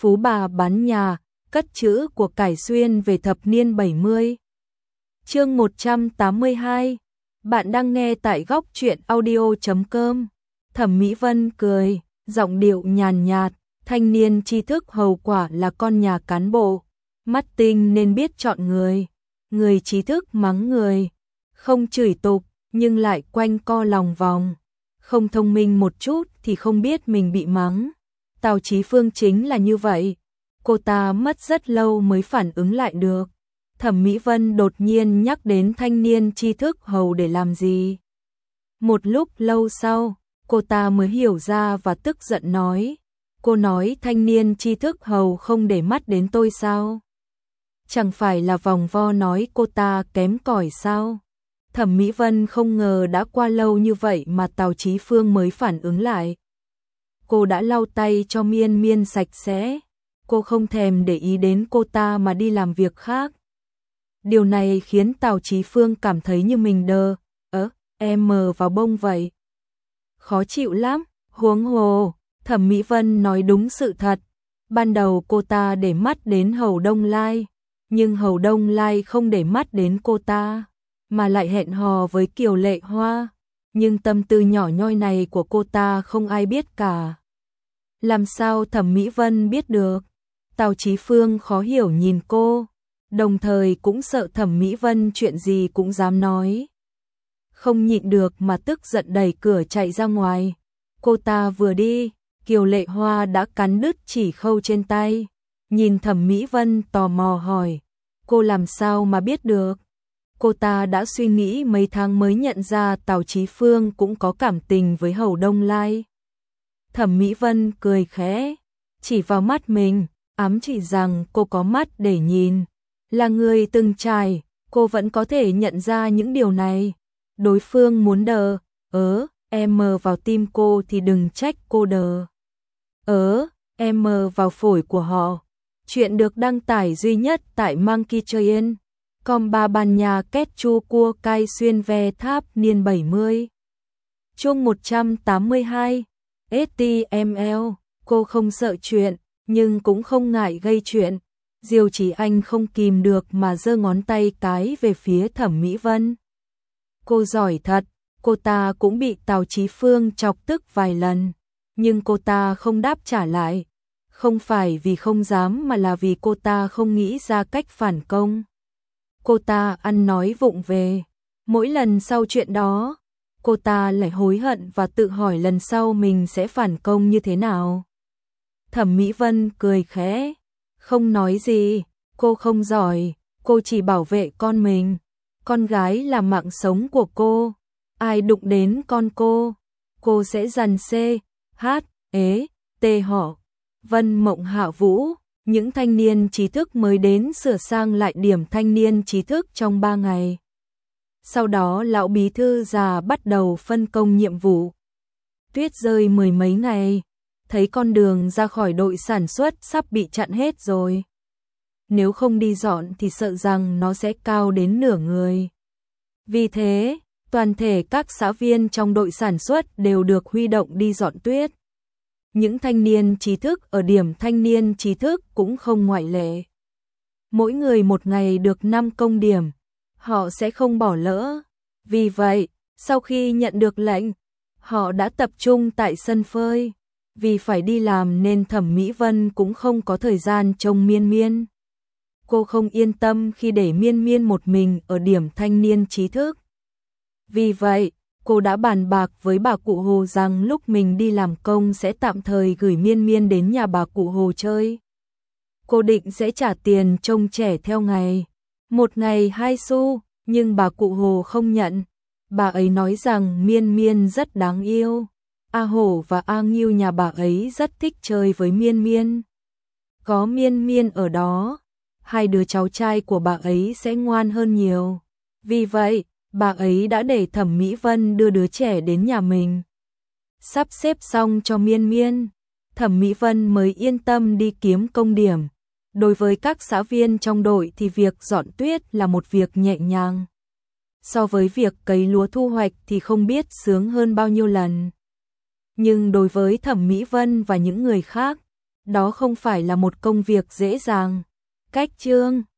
Phú bà bán nhà, cất trữ của cải xuyên về thập niên 70. Chương 182. Bạn đang nghe tại góc truyện audio.com. Thẩm Mỹ Vân cười, giọng điệu nhàn nhạt, thanh niên tri thức hầu quả là con nhà cán bộ, mắt tinh nên biết chọn người, người trí thức mắng người, không chửi tục nhưng lại quanh co lòng vòng, không thông minh một chút thì không biết mình bị mắng. Tào Chí Phương chính là như vậy, cô ta mất rất lâu mới phản ứng lại được. Thẩm Mỹ Vân đột nhiên nhắc đến thanh niên tri thức hầu để làm gì. Một lúc lâu sau, cô ta mới hiểu ra và tức giận nói, cô nói thanh niên tri thức hầu không để mắt đến tôi sao? Chẳng phải là vòng vo nói cô ta kém cỏi sao? Thẩm Mỹ Vân không ngờ đã qua lâu như vậy mà Tào Chí Phương mới phản ứng lại. Cô đã lau tay cho Miên Miên sạch sẽ, cô không thèm để ý đến cô ta mà đi làm việc khác. Điều này khiến Tào Chí Phương cảm thấy như mình đờ, em mờ vào bông vậy. Khó chịu lắm, huống hồ, Thẩm Mỹ Vân nói đúng sự thật. Ban đầu cô ta để mắt đến Hầu Đông Lai, nhưng Hầu Đông Lai không để mắt đến cô ta, mà lại hẹn hò với Kiều Lệ Hoa. Nhưng tâm tư nhỏ nhoi này của cô ta không ai biết cả. Làm sao Thẩm Mỹ Vân biết được? Tào Chí Phương khó hiểu nhìn cô, đồng thời cũng sợ Thẩm Mỹ Vân chuyện gì cũng dám nói. Không nhịn được mà tức giận đẩy cửa chạy ra ngoài. Cô ta vừa đi, Kiều Lệ Hoa đã cắn đứt chỉ khâu trên tay. Nhìn Thẩm Mỹ Vân tò mò hỏi, cô làm sao mà biết được? Cô ta đã suy nghĩ mấy tháng mới nhận ra Tào Chí Phương cũng có cảm tình với Hầu Đông Lai. Thẩm Mỹ Vân cười khẽ, chỉ vào mắt mình, ám chỉ rằng cô có mắt để nhìn. Là người từng trải, cô vẫn có thể nhận ra những điều này. Đối phương muốn đờ, em mờ vào tim cô thì đừng trách cô đờ. Em mờ vào phổi của họ. Chuyện được đăng tải duy nhất tại Monkey Train. Com ba bàn nhà két chua cua cay xuyên ve tháp niên 70. Chương 182. HTML, cô không sợ chuyện, nhưng cũng không ngại gây chuyện. Diêu Chí Anh không kìm được mà giơ ngón tay cái về phía Thẩm Mỹ Vân. Cô giỏi thật, cô ta cũng bị Tào Chí Phương chọc tức vài lần, nhưng cô ta không đáp trả lại. Không phải vì không dám mà là vì cô ta không nghĩ ra cách phản công. Cô ta ăn nói vụng về. Mỗi lần sau chuyện đó, cô ta lại hối hận và tự hỏi lần sau mình sẽ phản công như thế nào. Thẩm Mỹ Vân cười khẽ, không nói gì, cô không giỏi, cô chỉ bảo vệ con mình. Con gái là mạng sống của cô, ai đụng đến con cô sẽ dằn tê họ. Vân Mộng Hạ Vũ, những thanh niên trí thức mới đến sửa sang lại điểm thanh niên trí thức trong 3 ngày. Sau đó lão bí thư già bắt đầu phân công nhiệm vụ. Tuyết rơi mười mấy ngày, thấy con đường ra khỏi đội sản xuất sắp bị chặn hết rồi. Nếu không đi dọn thì sợ rằng nó sẽ cao đến nửa người. Vì thế, toàn thể các xã viên trong đội sản xuất đều được huy động đi dọn tuyết. Những thanh niên trí thức ở điểm thanh niên trí thức cũng không ngoại lệ. Mỗi người một ngày được 5 công điểm, họ sẽ không bỏ lỡ. Vì vậy, sau khi nhận được lệnh, họ đã tập trung tại sân phơi. Vì phải đi làm nên Thẩm Mỹ Vân cũng không có thời gian trông Miên Miên. Cô không yên tâm khi để Miên Miên một mình ở điểm thanh niên trí thức. Vì vậy, cô đã bàn bạc với bà cụ Hồ rằng lúc mình đi làm công sẽ tạm thời gửi Miên Miên đến nhà bà cụ Hồ chơi. Cô định sẽ trả tiền trông trẻ theo ngày, một ngày 2 xu, nhưng bà cụ Hồ không nhận. Bà ấy nói rằng Miên Miên rất đáng yêu. A Hổ và A Nghiêu nhà bà ấy rất thích chơi với Miên Miên. Có Miên Miên ở đó, hai đứa cháu trai của bà ấy sẽ ngoan hơn nhiều. Vì vậy, bà ấy đã để Thẩm Mỹ Vân đưa đứa trẻ đến nhà mình. Sắp xếp xong cho Miên Miên, Thẩm Mỹ Vân mới yên tâm đi kiếm công điểm. Đối với các xã viên trong đội thì việc dọn tuyết là một việc nhẹ nhàng. So với việc cấy lúa thu hoạch thì không biết sướng hơn bao nhiêu lần. Nhưng đối với Thẩm Mỹ Vân và những người khác, đó không phải là một công việc dễ dàng. Cách chương